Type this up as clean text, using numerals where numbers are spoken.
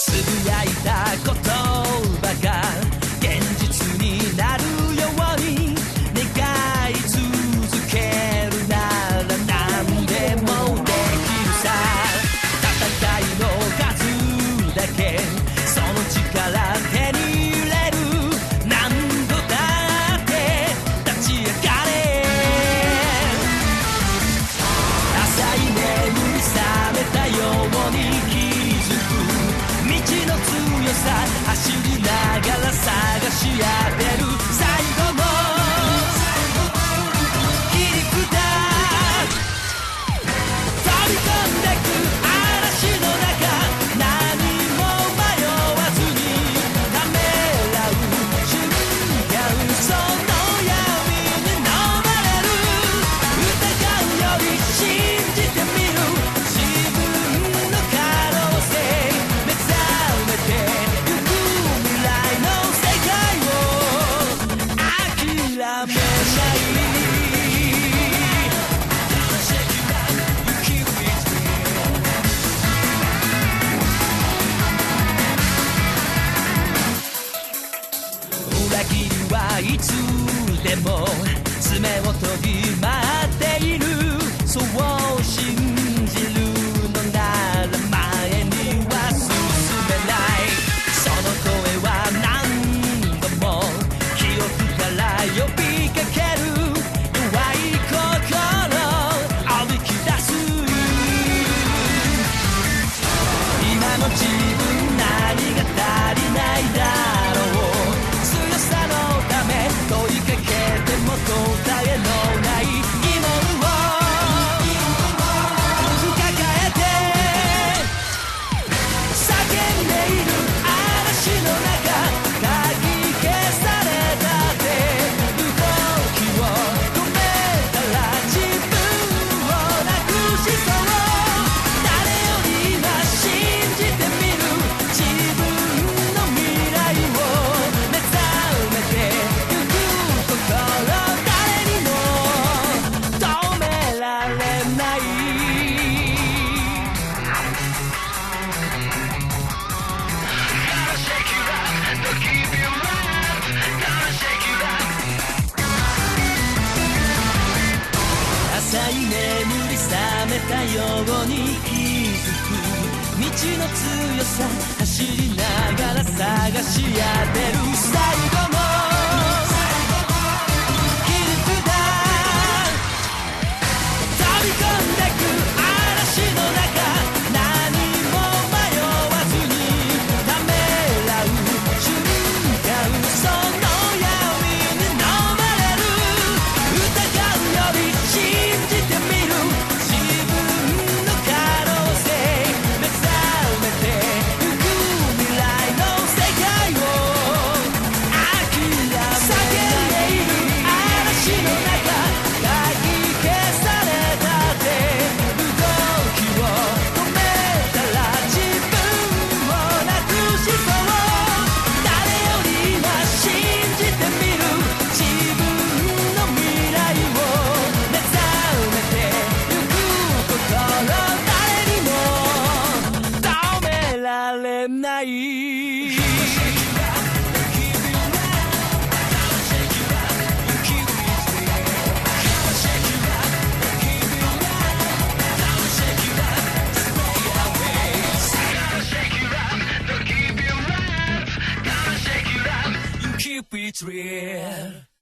つぶやいた言葉が現実になるように願い続けるなら何でもできるさ。戦いの数だけその力手に入れる。何度だって立ち上がれ。浅い眠り覚めたように気づく未知の強さ走りながら探し当てる。最後の切り札飛び込んでく嵐の中何も迷わずにためらう瞬間その闇に飲まれる。疑うより信じてみる自分の可能性目覚めてゆく未来の世界を諦めない。裏切りはいつでも爪を研ぎ回っている。そう信じるのなら前には進めない。その声は何度も記憶から呼びかける。弱い心歩き出す。今の自分何が足りないだろう。強さのため問いかけても答えのない疑問を抱えて叫んでいる嵐の中かき消されたって動きを止めたら自分をなくしそう。誰より今信じてみる自分の未来を目覚めてゆく心誰にも止められない。浅い眠り覚めたように気づく未知の強さ走りながら探し当てる。最後の切り札飛び込んでく嵐の中何も迷わずにためらう瞬間その闇に飲まれる。疑うより信じてみる自分の可能性目覚めてゆく未来の世界を叫んでいる嵐の中かき消されたって動きを止めたら自分をなくしそう。誰より今信じてみる自分の未来を目覚めてゆく心誰にも止められない。Keep it real.